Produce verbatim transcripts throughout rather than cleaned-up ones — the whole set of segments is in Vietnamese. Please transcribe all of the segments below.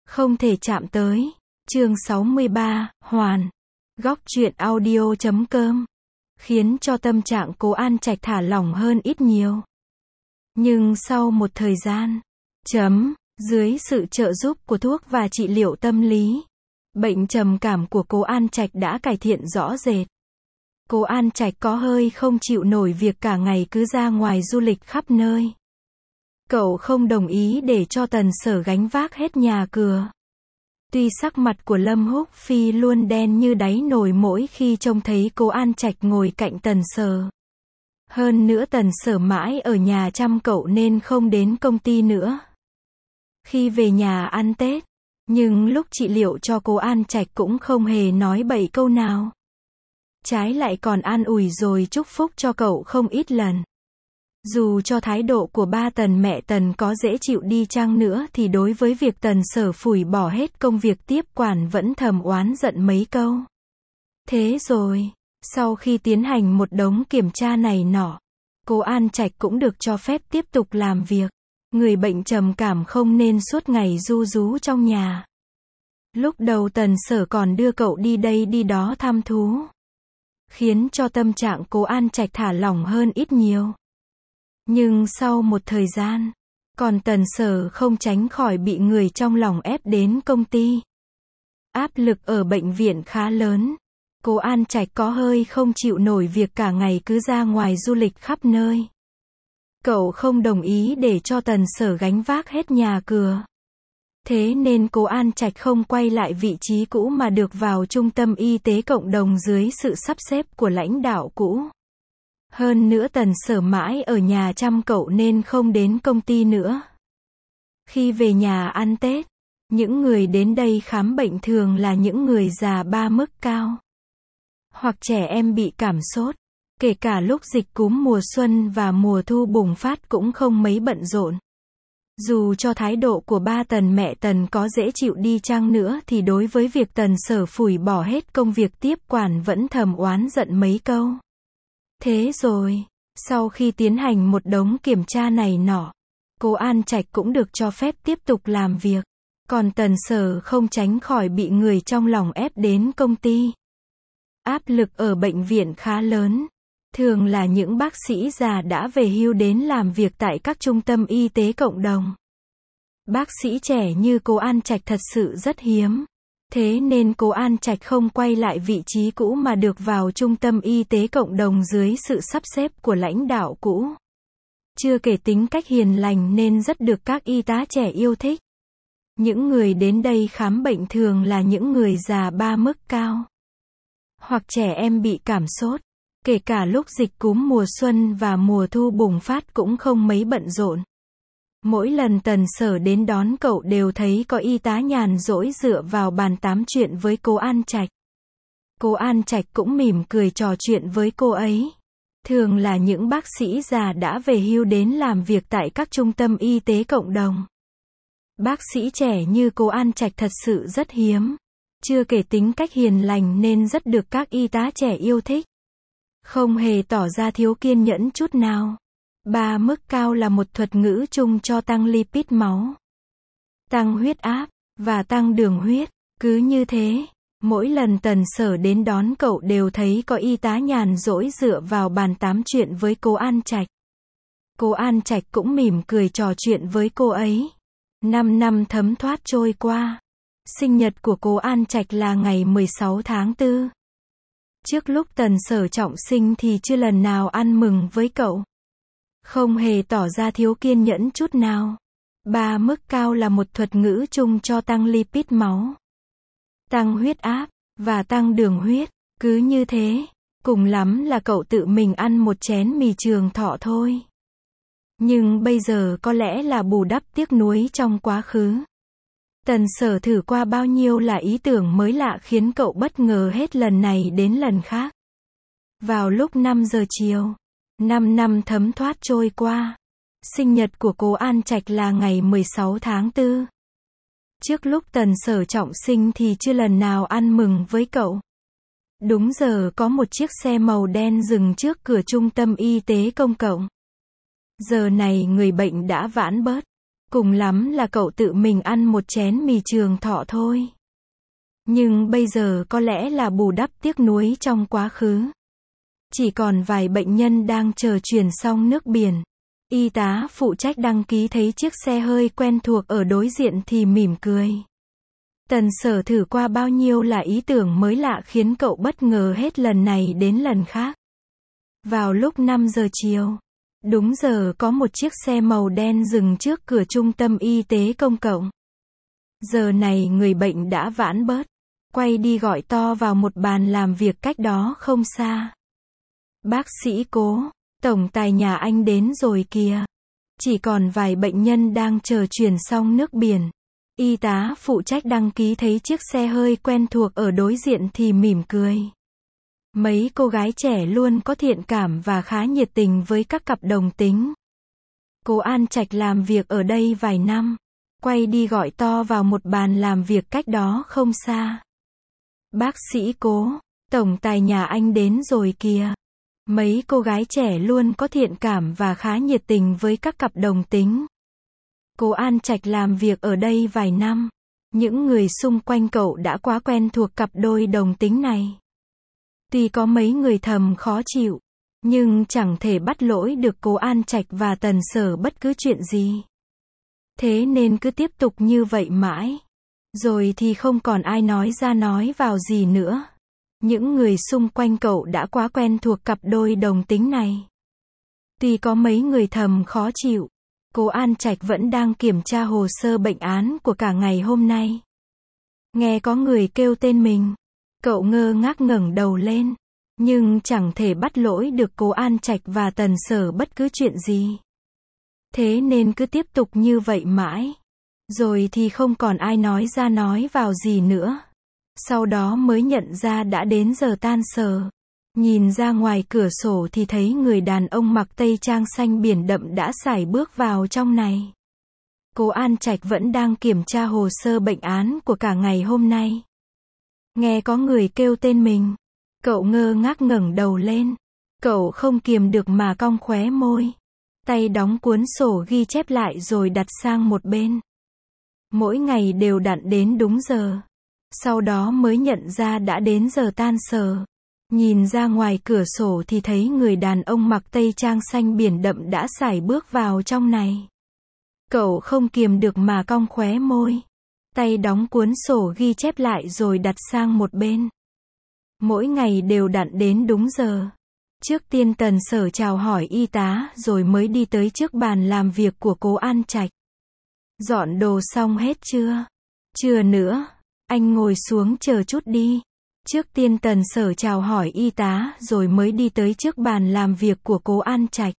Không thể chạm tới. Chương sáu mươi ba, Hoàn. Góc truyện audio chấm com. Khiến cho tâm trạng Cố An Trạch thả lỏng hơn ít nhiều. Nhưng sau một thời gian, chấm, dưới sự trợ giúp của thuốc và trị liệu tâm lý, bệnh trầm cảm của Cố An Trạch đã cải thiện rõ rệt. Cố An Trạch có hơi không chịu nổi việc cả ngày cứ ra ngoài du lịch khắp nơi. Cậu không đồng ý để cho Tần Sở gánh vác hết nhà cửa. Tuy sắc mặt của Lâm Húc Phi luôn đen như đáy nồi mỗi khi trông thấy Cố An Trạch ngồi cạnh Tần Sở. Hơn nữa Tần Sở mãi ở nhà chăm cậu nên không đến công ty nữa. Khi về nhà ăn Tết, nhưng lúc trị liệu cho Cố An Trạch cũng không hề nói bậy câu nào. Trái lại còn an ủi rồi chúc phúc cho cậu không ít lần. Dù cho thái độ của ba Tần mẹ Tần có dễ chịu đi chăng nữa thì đối với việc Tần Sở phủi bỏ hết công việc tiếp quản vẫn thầm oán giận mấy câu. Thế rồi, sau khi tiến hành một đống kiểm tra này nọ, Cố An Trạch cũng được cho phép tiếp tục làm việc. Người bệnh trầm cảm không nên suốt ngày ru rú trong nhà. Lúc đầu Tần Sở còn đưa cậu đi đây đi đó thăm thú, khiến cho tâm trạng Cố An Trạch thả lỏng hơn ít nhiều. Nhưng sau một thời gian, còn Tần Sở không tránh khỏi bị người trong lòng ép đến công ty. Áp lực ở bệnh viện khá lớn. Cố An Trạch có hơi không chịu nổi việc cả ngày cứ ra ngoài du lịch khắp nơi. Cậu không đồng ý để cho Tần Sở gánh vác hết nhà cửa. Thế nên Cố An Trạch không quay lại vị trí cũ mà được vào trung tâm y tế cộng đồng dưới sự sắp xếp của lãnh đạo cũ. Hơn nữa Tần Sở mãi ở nhà chăm cậu nên không đến công ty nữa. Khi về nhà ăn Tết, những người đến đây khám bệnh thường là những người già ba mức cao, hoặc trẻ em bị cảm sốt. Kể cả lúc dịch cúm mùa xuân và mùa thu bùng phát cũng không mấy bận rộn. Dù cho thái độ của ba Tần mẹ Tần có dễ chịu đi chăng nữa thì đối với việc Tần Sở phủi bỏ hết công việc tiếp quản vẫn thầm oán giận mấy câu. Thế rồi, sau khi tiến hành một đống kiểm tra này nọ, Cố An Trạch cũng được cho phép tiếp tục làm việc. Còn Tần Sở không tránh khỏi bị người trong lòng ép đến công ty. Áp lực ở bệnh viện khá lớn. Thường là những bác sĩ già đã về hưu đến làm việc tại các trung tâm y tế cộng đồng. Bác sĩ trẻ như Cố An Trạch thật sự rất hiếm. Thế nên Cố An Trạch không quay lại vị trí cũ mà được vào trung tâm y tế cộng đồng dưới sự sắp xếp của lãnh đạo cũ. Chưa kể tính cách hiền lành nên rất được các y tá trẻ yêu thích. Những người đến đây khám bệnh thường là những người già ba mức cao, hoặc trẻ em bị cảm sốt. Kể cả lúc dịch cúm mùa xuân và mùa thu bùng phát cũng không mấy bận rộn. Mỗi lần Tần Sở đến đón cậu đều thấy có y tá nhàn rỗi dựa vào bàn tám chuyện với Cố An Trạch. Cố An Trạch cũng mỉm cười trò chuyện với cô ấy. Thường là những bác sĩ già đã về hưu đến làm việc tại các trung tâm y tế cộng đồng. Bác sĩ trẻ như Cố An Trạch thật sự rất hiếm. Chưa kể tính cách hiền lành nên rất được các y tá trẻ yêu thích. Không hề tỏ ra thiếu kiên nhẫn chút nào. Ba mức cao là một thuật ngữ chung cho tăng lipid máu, tăng huyết áp, và tăng đường huyết. Cứ như thế, mỗi lần Tần Sở đến đón cậu đều thấy có y tá nhàn rỗi dựa vào bàn tám chuyện với Cố An Trạch. Cố An Trạch cũng mỉm cười trò chuyện với cô ấy. Năm năm thấm thoát trôi qua. Sinh nhật của Cố An Trạch là ngày mười sáu tháng tư. Trước lúc Tần Sở trọng sinh thì chưa lần nào ăn mừng với cậu. Không hề tỏ ra thiếu kiên nhẫn chút nào. Ba mức cao là một thuật ngữ chung cho tăng lipid máu, tăng huyết áp, và tăng đường huyết. Cứ như thế, cùng lắm là cậu tự mình ăn một chén mì trường thọ thôi. Nhưng bây giờ có lẽ là bù đắp tiếc nuối trong quá khứ. Tần Sở thử qua bao nhiêu là ý tưởng mới lạ khiến cậu bất ngờ hết lần này đến lần khác. Vào lúc năm giờ chiều, năm năm thấm thoát trôi qua. Sinh nhật của Cố An Trạch là ngày mười sáu tháng tư. Trước lúc Tần Sở trọng sinh thì chưa lần nào ăn mừng với cậu. Đúng giờ có một chiếc xe màu đen dừng trước cửa trung tâm y tế công cộng. Giờ này người bệnh đã vãn bớt. Cùng lắm là cậu tự mình ăn một chén mì trường thọ thôi. Nhưng bây giờ có lẽ là bù đắp tiếc nuối trong quá khứ. Chỉ còn vài bệnh nhân đang chờ chuyển xong nước biển. Y tá phụ trách đăng ký thấy chiếc xe hơi quen thuộc ở đối diện thì mỉm cười. Tần Sở thử qua bao nhiêu là ý tưởng mới lạ khiến cậu bất ngờ hết lần này đến lần khác. Vào lúc năm giờ chiều, đúng giờ có một chiếc xe màu đen dừng trước cửa trung tâm y tế công cộng. Giờ này người bệnh đã vãn bớt, quay đi gọi to vào một bàn làm việc cách đó không xa. Bác sĩ Cố, tổng tài nhà anh đến rồi kìa. Chỉ còn vài bệnh nhân đang chờ chuyển xong nước biển. Y tá phụ trách đăng ký thấy chiếc xe hơi quen thuộc ở đối diện thì mỉm cười. Mấy cô gái trẻ luôn có thiện cảm và khá nhiệt tình với các cặp đồng tính. Cố An Trạch làm việc ở đây vài năm, quay đi gọi to vào một bàn làm việc cách đó không xa. Bác sĩ Cố, tổng tài nhà anh đến rồi kìa. Mấy cô gái trẻ luôn có thiện cảm và khá nhiệt tình với các cặp đồng tính. Cố An Trạch làm việc ở đây vài năm, những người xung quanh cậu đã quá quen thuộc cặp đôi đồng tính này. Tuy có mấy người thầm khó chịu, nhưng chẳng thể bắt lỗi được Cố An Trạch và Tần Sở bất cứ chuyện gì. Thế nên cứ tiếp tục như vậy mãi. Rồi thì không còn ai nói ra nói vào gì nữa. Những người xung quanh cậu đã quá quen thuộc cặp đôi đồng tính này. Tuy có mấy người thầm khó chịu, Cố An Trạch vẫn đang kiểm tra hồ sơ bệnh án của cả ngày hôm nay. Nghe có người kêu tên mình, cậu ngơ ngác ngẩng đầu lên, nhưng chẳng thể bắt lỗi được Cố An Trạch và Tần Sở bất cứ chuyện gì. Thế nên cứ tiếp tục như vậy mãi. Rồi thì không còn ai nói ra nói vào gì nữa. Sau đó mới nhận ra đã đến giờ tan sở. Nhìn ra ngoài cửa sổ thì thấy người đàn ông mặc tây trang xanh biển đậm đã sải bước vào trong này. Cố An Trạch vẫn đang kiểm tra hồ sơ bệnh án của cả ngày hôm nay. Nghe có người kêu tên mình, cậu ngơ ngác ngẩng đầu lên. Cậu không kiềm được mà cong khóe môi. Tay đóng cuốn sổ ghi chép lại rồi đặt sang một bên. Mỗi ngày đều đặn đến đúng giờ. Sau đó mới nhận ra đã đến giờ tan sở. Nhìn ra ngoài cửa sổ thì thấy người đàn ông mặc tây trang xanh biển đậm đã sải bước vào trong này. Cậu không kiềm được mà cong khóe môi. Tay đóng cuốn sổ ghi chép lại rồi đặt sang một bên. Mỗi ngày đều đặn đến đúng giờ. Trước tiên Tần Sở chào hỏi y tá rồi mới đi tới trước bàn làm việc của Cố An Trạch. Dọn đồ xong hết chưa? Chưa nữa. Anh ngồi xuống chờ chút đi. Trước tiên Tần Sở chào hỏi y tá rồi mới đi tới trước bàn làm việc của Cố An Trạch.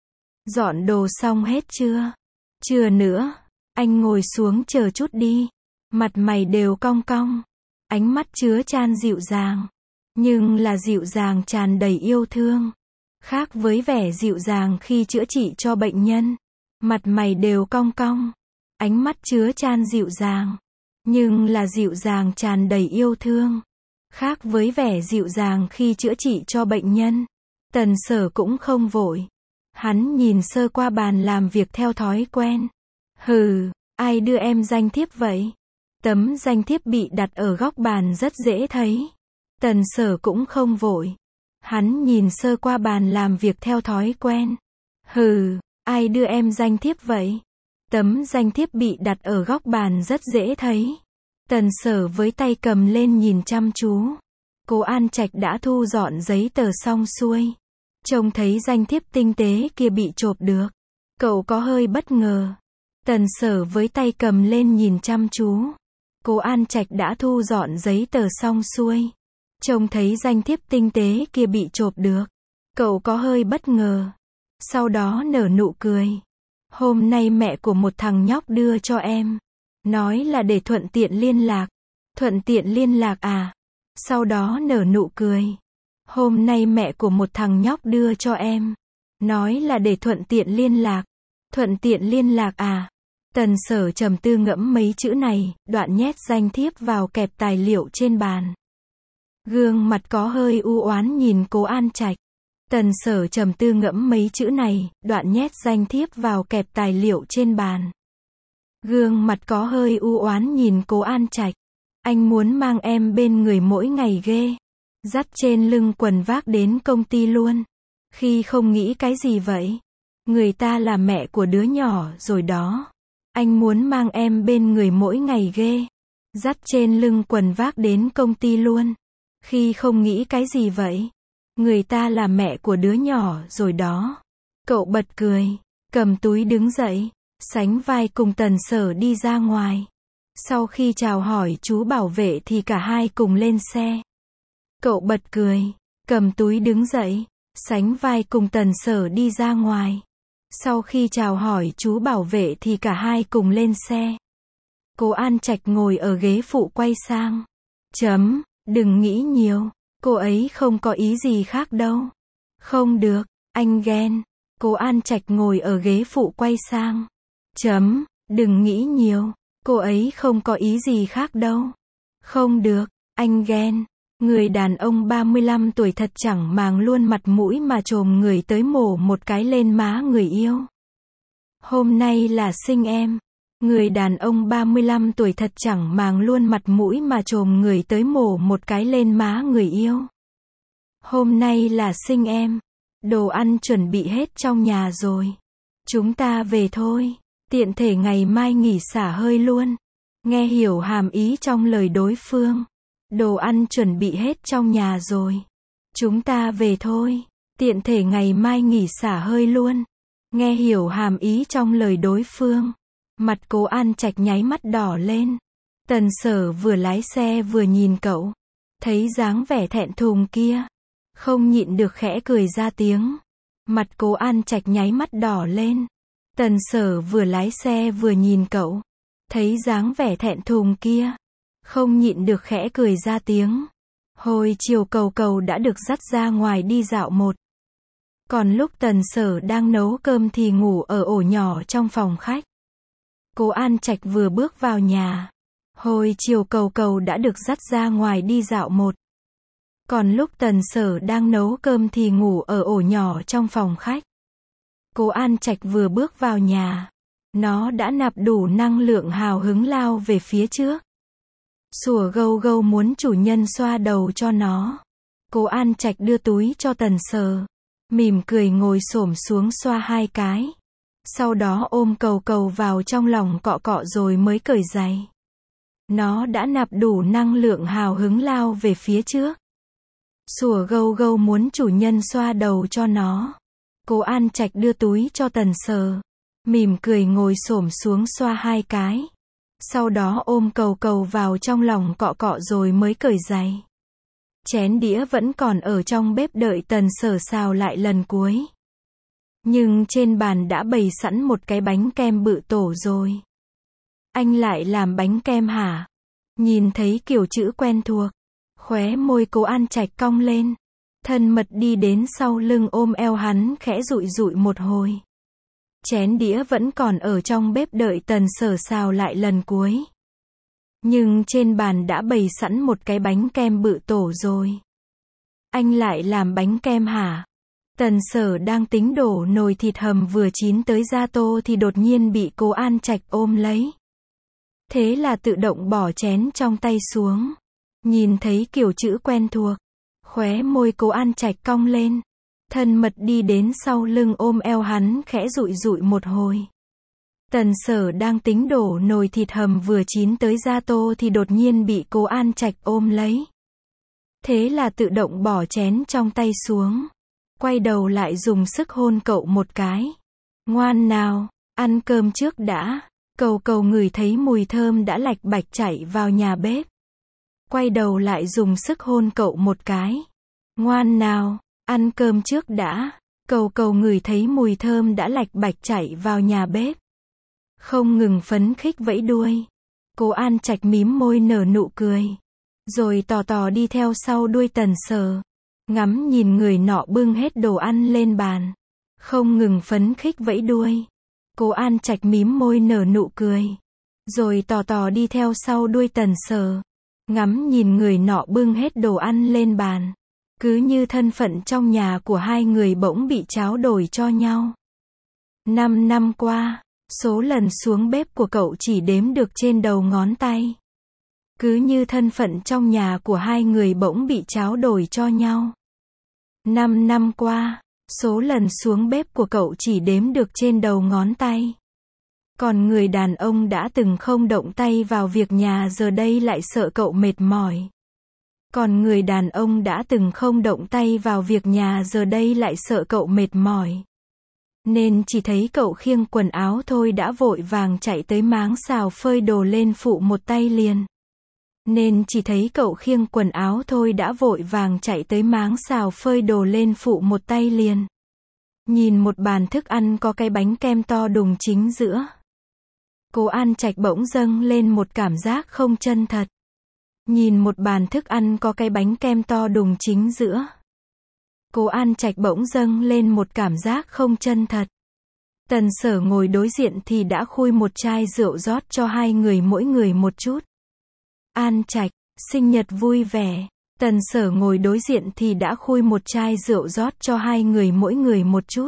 Dọn đồ xong hết chưa? Chưa nữa. Anh ngồi xuống chờ chút đi. Mặt mày đều cong cong. Ánh mắt chứa chan dịu dàng. Nhưng là dịu dàng tràn đầy yêu thương. Khác với vẻ dịu dàng khi chữa trị cho bệnh nhân. Mặt mày đều cong cong. Ánh mắt chứa chan dịu dàng. Nhưng là dịu dàng tràn đầy yêu thương. Khác với vẻ dịu dàng khi chữa trị cho bệnh nhân. Tần Sở cũng không vội. Hắn nhìn sơ qua bàn làm việc theo thói quen. Hừ, ai đưa em danh thiếp vậy? Tấm danh thiếp bị đặt ở góc bàn rất dễ thấy. Tần Sở cũng không vội. Hắn nhìn sơ qua bàn làm việc theo thói quen. Hừ, ai đưa em danh thiếp vậy? Tấm danh thiếp bị đặt ở góc bàn rất dễ thấy. Tần Sở với tay cầm lên nhìn chăm chú. Cố An Trạch đã thu dọn giấy tờ xong xuôi. Trông thấy danh thiếp tinh tế kia bị chộp được. Cậu có hơi bất ngờ. Tần Sở với tay cầm lên nhìn chăm chú. Cố An Trạch đã thu dọn giấy tờ xong xuôi. Trông thấy danh thiếp tinh tế kia bị chộp được. Cậu có hơi bất ngờ. Sau đó nở nụ cười. Hôm nay mẹ của một thằng nhóc đưa cho em. Nói là để thuận tiện liên lạc. Thuận tiện liên lạc à? Sau đó nở nụ cười. Hôm nay mẹ của một thằng nhóc đưa cho em. Nói là để thuận tiện liên lạc. Thuận tiện liên lạc à? Tần Sở trầm tư ngẫm mấy chữ này, đoạn nhét danh thiếp vào kẹp tài liệu trên bàn. Gương mặt có hơi u oán nhìn Cố An Trạch. Tần Sở trầm tư ngẫm mấy chữ này, đoạn nhét danh thiếp vào kẹp tài liệu trên bàn. Gương mặt có hơi u oán nhìn Cố An Trạch. Anh muốn mang em bên người mỗi ngày ghê. Dắt trên lưng quần vác đến công ty luôn. Khi không nghĩ cái gì vậy? Người ta là mẹ của đứa nhỏ rồi đó. Anh muốn mang em bên người mỗi ngày ghê. Dắt trên lưng quần vác đến công ty luôn. Khi không nghĩ cái gì vậy? Người ta là mẹ của đứa nhỏ rồi đó. Cậu bật cười, cầm túi đứng dậy, sánh vai cùng Tần Sở đi ra ngoài. Sau khi chào hỏi chú bảo vệ thì cả hai cùng lên xe. Cậu bật cười, cầm túi đứng dậy, sánh vai cùng Tần Sở đi ra ngoài. Sau khi chào hỏi chú bảo vệ thì cả hai cùng lên xe. Cố An Trạch ngồi ở ghế phụ quay sang. Chấm, đừng nghĩ nhiều, cô ấy không có ý gì khác đâu. Không được, anh ghen. Cố An Trạch ngồi ở ghế phụ quay sang. Chấm, đừng nghĩ nhiều, cô ấy không có ý gì khác đâu. Không được, anh ghen. Người đàn ông ba mươi lăm tuổi thật chẳng màng luôn mặt mũi mà chồm người tới mổ một cái lên má người yêu. Hôm nay là sinh em. Người đàn ông ba mươi lăm tuổi thật chẳng màng luôn mặt mũi mà chồm người tới mổ một cái lên má người yêu. Hôm nay là sinh em. Đồ ăn chuẩn bị hết trong nhà rồi. Chúng ta về thôi. Tiện thể ngày mai nghỉ xả hơi luôn. Nghe hiểu hàm ý trong lời đối phương. Đồ ăn chuẩn bị hết trong nhà rồi. Chúng ta về thôi. Tiện thể ngày mai nghỉ xả hơi luôn. Nghe hiểu hàm ý trong lời đối phương. Mặt Cố An Trạch nháy mắt đỏ lên. Tần Sở vừa lái xe vừa nhìn cậu. Thấy dáng vẻ thẹn thùng kia. Không nhịn được khẽ cười ra tiếng. Mặt Cố An Trạch nháy mắt đỏ lên. Tần Sở vừa lái xe vừa nhìn cậu. Thấy dáng vẻ thẹn thùng kia. Không nhịn được khẽ cười ra tiếng. Hồi chiều Cầu Cầu đã được dắt ra ngoài đi dạo một. Còn lúc Tần Sở đang nấu cơm thì ngủ ở ổ nhỏ trong phòng khách. Cố An Trạch vừa bước vào nhà. Hồi chiều Cầu Cầu đã được dắt ra ngoài đi dạo một. Còn lúc Tần Sở đang nấu cơm thì ngủ ở ổ nhỏ trong phòng khách. Cố An Trạch vừa bước vào nhà. Nó đã nạp đủ năng lượng hào hứng lao về phía trước. Sủa gâu gâu muốn chủ nhân xoa đầu cho nó. Cố An Trạch đưa túi cho Tần Sở. Mỉm cười ngồi xổm xuống xoa hai cái. Sau đó ôm Cầu Cầu vào trong lòng cọ cọ rồi mới cởi giày. Nó đã nạp đủ năng lượng hào hứng lao về phía trước. Sủa gâu gâu muốn chủ nhân xoa đầu cho nó. Cố An Trạch đưa túi cho Tần Sở. Mỉm cười ngồi xổm xuống xoa hai cái. Sau đó ôm Cầu Cầu vào trong lòng cọ cọ rồi mới cởi giày. Chén đĩa vẫn còn ở trong bếp đợi Tần Sở xào lại lần cuối. Nhưng trên bàn đã bày sẵn một cái bánh kem bự tổ rồi. Anh lại làm bánh kem hả? Nhìn thấy kiểu chữ quen thuộc. Khóe môi Cố An Trạch cong lên. Thân mật đi đến sau lưng ôm eo hắn khẽ dụi dụi một hồi. Chén đĩa vẫn còn ở trong bếp đợi Tần Sở xào lại lần cuối. Nhưng trên bàn đã bày sẵn một cái bánh kem bự tổ rồi. Anh lại làm bánh kem hả? Tần Sở đang tính đổ nồi thịt hầm vừa chín tới ra tô thì đột nhiên bị Cố An Trạch ôm lấy. Thế là tự động bỏ chén trong tay xuống. Nhìn thấy kiểu chữ quen thuộc. Khóe môi Cố An Trạch cong lên. Thân mật đi đến sau lưng ôm eo hắn khẽ dụi dụi một hồi. Tần Sở đang tính đổ nồi thịt hầm vừa chín tới ra tô thì đột nhiên bị Cố An Trạch ôm lấy. Thế là tự động bỏ chén trong tay xuống. Quay đầu lại dùng sức hôn cậu một cái. Ngoan nào, ăn cơm trước đã. Cầu Cầu ngửi thấy mùi thơm đã lạch bạch chảy vào nhà bếp. Quay đầu lại dùng sức hôn cậu một cái. Ngoan nào, ăn cơm trước đã. Cầu Cầu ngửi thấy mùi thơm đã lạch bạch chảy vào nhà bếp. Không ngừng phấn khích vẫy đuôi. Cố An Trạch mím môi nở nụ cười. Rồi tò tò đi theo sau đuôi Tần Sở. Ngắm nhìn người nọ bưng hết đồ ăn lên bàn. Không ngừng phấn khích vẫy đuôi. Cố An Trạch mím môi nở nụ cười. Rồi tò tò đi theo sau đuôi Tần Sở. Ngắm nhìn người nọ bưng hết đồ ăn lên bàn. Cứ như thân phận trong nhà của hai người bỗng bị tráo đổi cho nhau. Năm năm qua, Số lần xuống bếp của cậu chỉ đếm được trên đầu ngón tay. Cứ như thân phận trong nhà của hai người bỗng bị tráo đổi cho nhau. Năm năm qua, số lần xuống bếp của cậu chỉ đếm được trên đầu ngón tay. Còn người đàn ông đã từng không động tay vào việc nhà giờ đây lại sợ cậu mệt mỏi. Còn người đàn ông đã từng không động tay vào việc nhà giờ đây lại sợ cậu mệt mỏi. Nên chỉ thấy cậu khiêng quần áo thôi đã vội vàng chạy tới máng xào phơi đồ lên phụ một tay liền. Nên chỉ thấy cậu khiêng quần áo thôi đã vội vàng chạy tới máng xào phơi đồ lên phụ một tay liền. Nhìn một bàn thức ăn có cái bánh kem to đùng chính giữa. Cố An Trạch bỗng dâng lên một cảm giác không chân thật. Nhìn một bàn thức ăn có cái bánh kem to đùng chính giữa. Cố An Trạch bỗng dâng lên một cảm giác không chân thật. Tần Sở ngồi đối diện thì đã khui một chai rượu rót cho hai người mỗi người một chút. An Trạch, sinh nhật vui vẻ. Tần Sở ngồi đối diện thì đã khui một chai rượu rót cho hai người mỗi người một chút.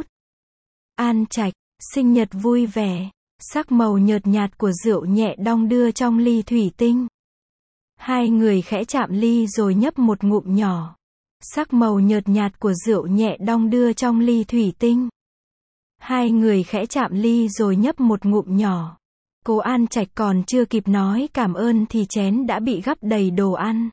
An Trạch, sinh nhật vui vẻ. Sắc màu nhợt nhạt của rượu nhẹ đong đưa trong ly thủy tinh. Hai người khẽ chạm ly rồi nhấp một ngụm nhỏ. Sắc màu nhợt nhạt của rượu nhẹ đong đưa trong ly thủy tinh. Hai người khẽ chạm ly rồi nhấp một ngụm nhỏ. Cố An Trạch còn chưa kịp nói cảm ơn thì chén đã bị gắp đầy đồ ăn.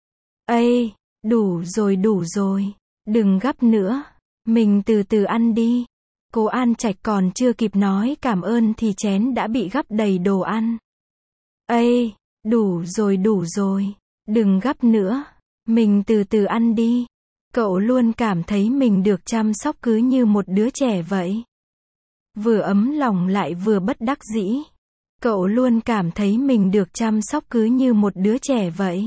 Ây, đủ rồi đủ rồi. Đừng gắp nữa. Mình từ từ ăn đi. Cố An Trạch còn chưa kịp nói cảm ơn thì chén đã bị gắp đầy đồ ăn. Ây, đủ rồi đủ rồi. Đừng gắp nữa. Mình từ từ ăn đi. Cậu luôn cảm thấy mình được chăm sóc cứ như một đứa trẻ vậy. Vừa ấm lòng lại vừa bất đắc dĩ. Cậu luôn cảm thấy mình được chăm sóc cứ như một đứa trẻ vậy.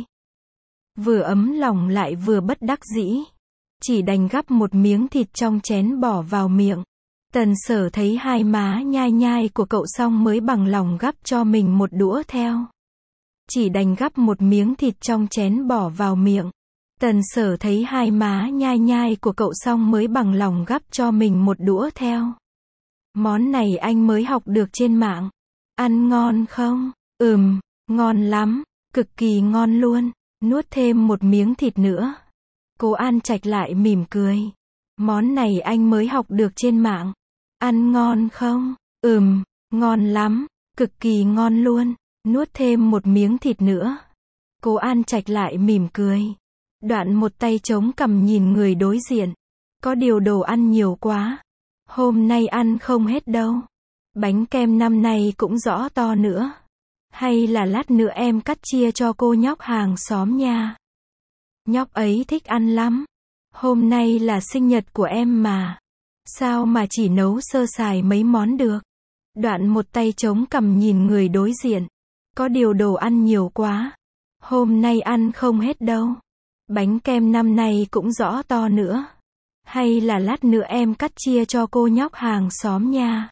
Vừa ấm lòng lại vừa bất đắc dĩ. Chỉ đành gắp một miếng thịt trong chén bỏ vào miệng. Tần Sở thấy hai má nhai nhai của cậu xong mới bằng lòng gắp cho mình một đũa theo. Chỉ đành gắp một miếng thịt trong chén bỏ vào miệng. Tần Sở thấy hai má nhai nhai của cậu xong mới bằng lòng gắp cho mình một đũa theo. Món này anh mới học được trên mạng. Ăn ngon không? Ừm, ngon lắm, cực kỳ ngon luôn. Nuốt thêm một miếng thịt nữa. Cố An Trạch lại mỉm cười. Món này anh mới học được trên mạng. Ăn ngon không? Ừm, ngon lắm, cực kỳ ngon luôn. Nuốt thêm một miếng thịt nữa. Cố An Trạch lại mỉm cười. Đoạn một tay chống cằm nhìn người đối diện. Có điều đồ ăn nhiều quá. Hôm nay ăn không hết đâu. Bánh kem năm nay cũng rõ to nữa. Hay là lát nữa em cắt chia cho cô nhóc hàng xóm nha. Nhóc ấy thích ăn lắm. Hôm nay là sinh nhật của em mà. Sao mà chỉ nấu sơ sài mấy món được. Đoạn một tay chống cằm nhìn người đối diện. Có điều đồ ăn nhiều quá. Hôm nay ăn không hết đâu. Bánh kem năm nay cũng rõ to nữa. Hay là lát nữa em cắt chia cho cô nhóc hàng xóm nha.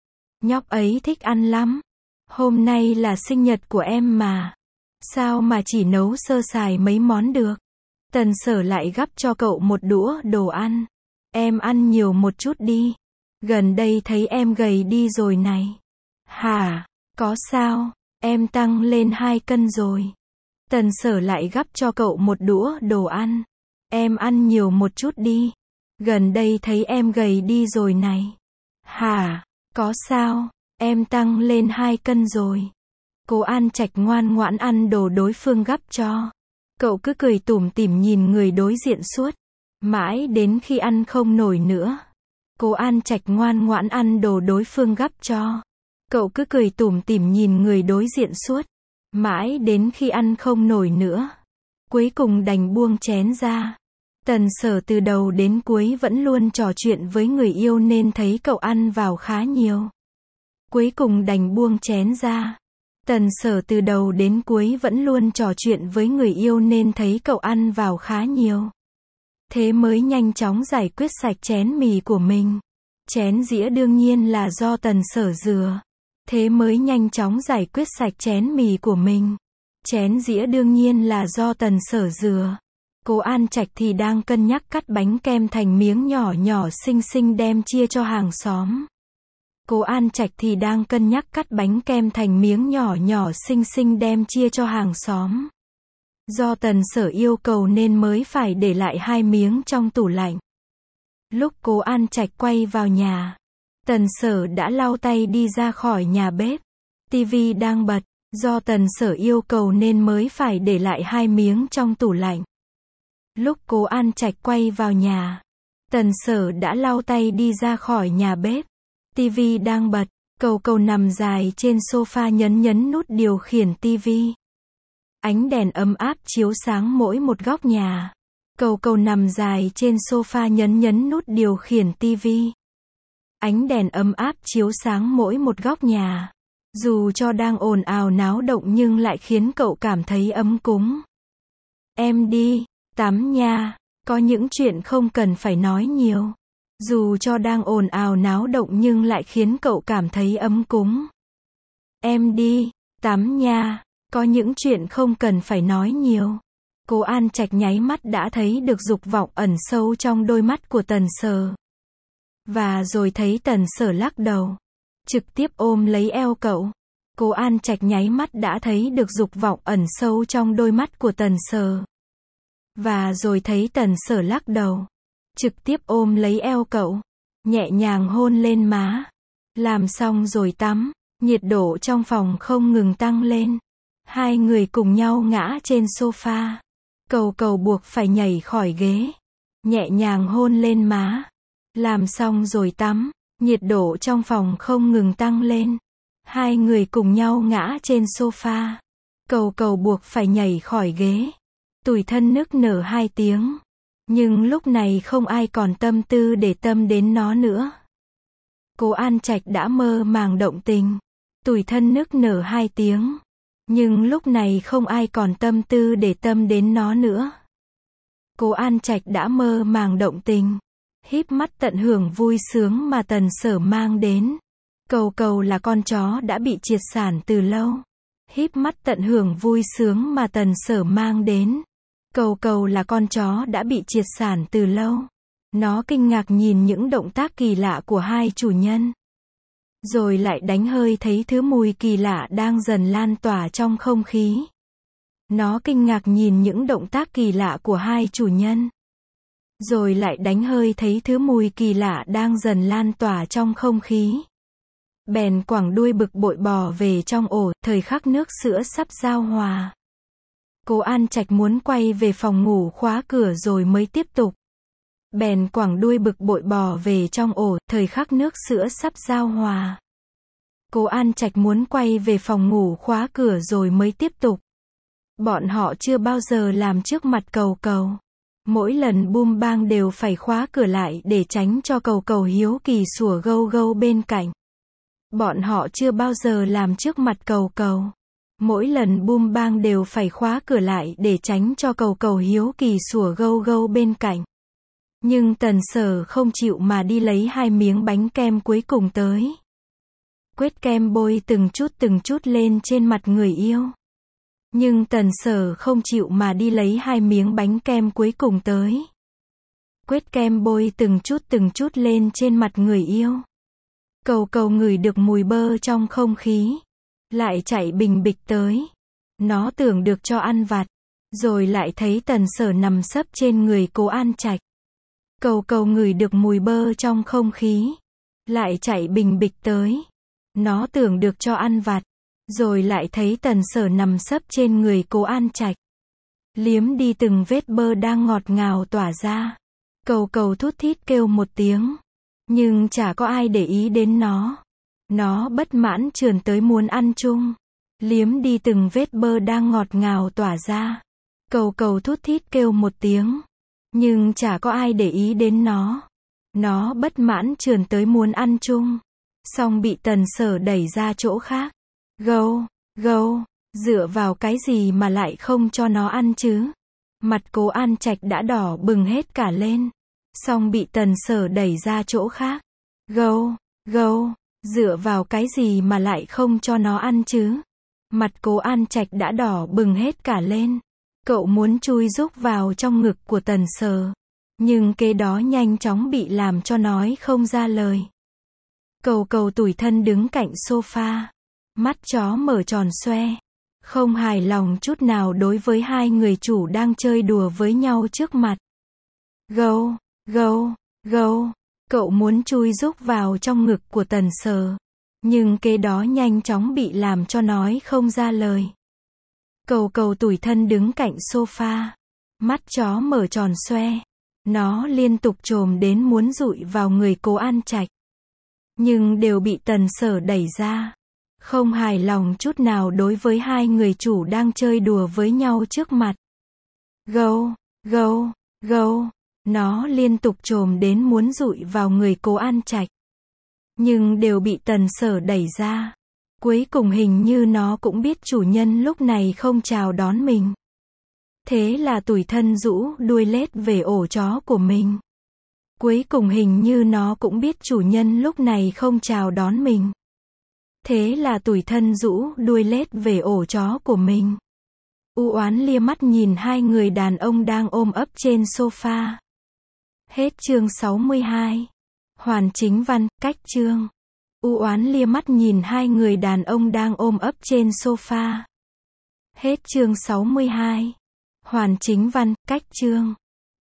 Nhóc ấy thích ăn lắm. Hôm nay là sinh nhật của em mà. Sao mà chỉ nấu sơ sài mấy món được. Tần Sở lại gắp cho cậu một đũa đồ ăn. Em ăn nhiều một chút đi. Gần đây thấy em gầy đi rồi này. Hả? Có sao? Em tăng lên hai cân rồi. Tần Sở lại gắp cho cậu một đũa đồ ăn. Em ăn nhiều một chút đi. Gần đây thấy em gầy đi rồi này. Hả? Có sao? Em tăng lên hai cân rồi. Cố An Trạch ngoan ngoãn ăn đồ đối phương gắp cho. Cậu cứ cười tủm tỉm nhìn người đối diện suốt. Mãi đến khi ăn không nổi nữa. Cố An Trạch ngoan ngoãn ăn đồ đối phương gắp cho. Cậu cứ cười tủm tỉm nhìn người đối diện suốt. Mãi đến khi ăn không nổi nữa. Cuối cùng đành buông chén ra. Tần Sở từ đầu đến cuối vẫn luôn trò chuyện với người yêu nên thấy cậu ăn vào khá nhiều. Cuối cùng đành buông chén ra. Tần Sở từ đầu đến cuối vẫn luôn trò chuyện với người yêu nên thấy cậu ăn vào khá nhiều. Thế mới nhanh chóng giải quyết sạch chén mì của mình. Chén dĩa đương nhiên là do Tần Sở rửa. Thế mới nhanh chóng giải quyết sạch chén mì của mình. Chén dĩa đương nhiên là do Tần Sở rửa. Cố An Trạch thì đang cân nhắc cắt bánh kem thành miếng nhỏ nhỏ xinh xinh đem chia cho hàng xóm. Cố An Trạch thì đang cân nhắc cắt bánh kem thành miếng nhỏ nhỏ xinh xinh đem chia cho hàng xóm. Do Tần Sở yêu cầu nên mới phải để lại hai miếng trong tủ lạnh. Lúc Cố An Trạch quay vào nhà, Tần Sở đã lau tay đi ra khỏi nhà bếp. Tivi đang bật, do Tần Sở yêu cầu nên mới phải để lại hai miếng trong tủ lạnh. Lúc Cố An Trạch quay vào nhà, Tần Sở đã lau tay đi ra khỏi nhà bếp. Tivi đang bật, Cầu Cầu nằm dài trên sofa nhấn nhấn nút điều khiển tivi. Ánh đèn ấm áp chiếu sáng mỗi một góc nhà. Cầu Cầu nằm dài trên sofa nhấn nhấn nút điều khiển tivi. Ánh đèn ấm áp chiếu sáng mỗi một góc nhà. Dù cho đang ồn ào náo động nhưng lại khiến cậu cảm thấy ấm cúng. Em đi, tắm nha, có những chuyện không cần phải nói nhiều. Dù cho đang ồn ào náo động nhưng lại khiến cậu cảm thấy ấm cúng. Em đi, tắm nha, có những chuyện không cần phải nói nhiều. Cố An Trạch nháy mắt đã thấy được dục vọng ẩn sâu trong đôi mắt của Tần Sở. Và rồi thấy Tần Sở lắc đầu, trực tiếp ôm lấy eo cậu. Cố An Trạch nháy mắt đã thấy được dục vọng ẩn sâu trong đôi mắt của Tần Sở. Và rồi thấy Tần Sở lắc đầu, trực tiếp ôm lấy eo cậu, nhẹ nhàng hôn lên má. Làm xong rồi tắm, nhiệt độ trong phòng không ngừng tăng lên. Hai người cùng nhau ngã trên sofa. Cầu Cầu buộc phải nhảy khỏi ghế, nhẹ nhàng hôn lên má. Làm xong rồi tắm, nhiệt độ trong phòng không ngừng tăng lên. Hai người cùng nhau ngã trên sofa. Cầu Cầu buộc phải nhảy khỏi ghế, tủi thân nức nở hai tiếng. Nhưng lúc này không ai còn tâm tư để tâm đến nó nữa. Cố An Trạch đã mơ màng động tình, tủi thân nức nở hai tiếng. Nhưng lúc này không ai còn tâm tư để tâm đến nó nữa. Cố An Trạch đã mơ màng động tình, híp mắt tận hưởng vui sướng mà Tần Sở mang đến. Cầu Cầu là con chó đã bị triệt sản từ lâu. Híp mắt tận hưởng vui sướng mà Tần Sở mang đến. Cầu Cầu là con chó đã bị triệt sản từ lâu. Nó kinh ngạc nhìn những động tác kỳ lạ của hai chủ nhân. Rồi lại đánh hơi thấy thứ mùi kỳ lạ đang dần lan tỏa trong không khí. Nó kinh ngạc nhìn những động tác kỳ lạ của hai chủ nhân. Rồi lại đánh hơi thấy thứ mùi kỳ lạ đang dần lan tỏa trong không khí. Bèn quẳng đuôi bực bội bò về trong ổ, thời khắc nước sữa sắp giao hòa. Cố An Trạch muốn quay về phòng ngủ khóa cửa rồi mới tiếp tục. Bèn quẳng đuôi bực bội bò về trong ổ, thời khắc nước sữa sắp giao hòa. Cố An Trạch muốn quay về phòng ngủ khóa cửa rồi mới tiếp tục. Bọn họ chưa bao giờ làm trước mặt Cầu Cầu. Mỗi lần bum bang đều phải khóa cửa lại để tránh cho Cầu Cầu hiếu kỳ sủa gâu gâu bên cạnh. Bọn họ chưa bao giờ làm trước mặt Cầu Cầu. Mỗi lần bum bang đều phải khóa cửa lại để tránh cho Cầu Cầu hiếu kỳ sủa gâu gâu bên cạnh. Nhưng Tần Sở không chịu mà đi lấy hai miếng bánh kem cuối cùng tới. Quét kem bôi từng chút từng chút lên trên mặt người yêu. Nhưng Tần Sở không chịu mà đi lấy hai miếng bánh kem cuối cùng tới. Quét kem bôi từng chút từng chút lên trên mặt người yêu. Cầu Cầu ngửi được mùi bơ trong không khí, lại chạy bình bịch tới. Nó tưởng được cho ăn vặt, rồi lại thấy Tần Sở nằm sấp trên người Cố An Trạch. Cầu Cầu ngửi được mùi bơ trong không khí, lại chạy bình bịch tới. Nó tưởng được cho ăn vặt, rồi lại thấy Tần Sở nằm sấp trên người Cố An Trạch. Liếm đi từng vết bơ đang ngọt ngào tỏa ra. Cầu Cầu thút thít kêu một tiếng, nhưng chả có ai để ý đến nó. Nó bất mãn trườn tới muốn ăn chung. Liếm đi từng vết bơ đang ngọt ngào tỏa ra. Cầu Cầu thút thít kêu một tiếng, nhưng chả có ai để ý đến nó. Nó bất mãn trườn tới muốn ăn chung, xong bị Tần Sở đẩy ra chỗ khác. Gâu, gâu, dựa vào cái gì mà lại không cho nó ăn chứ? Mặt Cố An Trạch đã đỏ bừng hết cả lên, xong bị Tần Sở đẩy ra chỗ khác. Gâu, gâu, dựa vào cái gì mà lại không cho nó ăn chứ? Mặt Cố An Trạch đã đỏ bừng hết cả lên. Cậu muốn chui rúc vào trong ngực của Tần Sở, nhưng kế đó nhanh chóng bị làm cho nói không ra lời. Cầu cầu tủi thân đứng cạnh sofa. Mắt chó mở tròn xoe. Không hài lòng chút nào đối với hai người chủ đang chơi đùa với nhau trước mặt. Gâu, gâu, gâu. Cậu muốn chui rúc vào trong ngực của Tần Sờ. Nhưng kế đó nhanh chóng bị làm cho nói không ra lời. Cầu cầu tủi thân đứng cạnh sofa. Mắt chó mở tròn xoe. Nó liên tục chồm đến muốn dụi vào người Cố An Trạch. Nhưng đều bị Tần Sở đẩy ra. Không hài lòng chút nào đối với hai người chủ đang chơi đùa với nhau trước mặt. Gâu, gâu, gâu. Nó liên tục chồm đến muốn dụi vào người Cố An Trạch. Nhưng đều bị Tần Sở đẩy ra. Cuối cùng hình như nó cũng biết chủ nhân lúc này không chào đón mình. Thế là tủi thân rũ đuôi lết về ổ chó của mình. Cuối cùng hình như nó cũng biết chủ nhân lúc này không chào đón mình. Thế là tủi thân rũ đuôi lết về ổ chó của mình. U oán lia mắt nhìn hai người đàn ông đang ôm ấp trên sofa. Hết chương sáu mươi hai. Hoàn chính văn, cách chương. U oán lia mắt nhìn hai người đàn ông đang ôm ấp trên sofa. Hết chương sáu mươi hai. Hoàn chính văn, cách chương.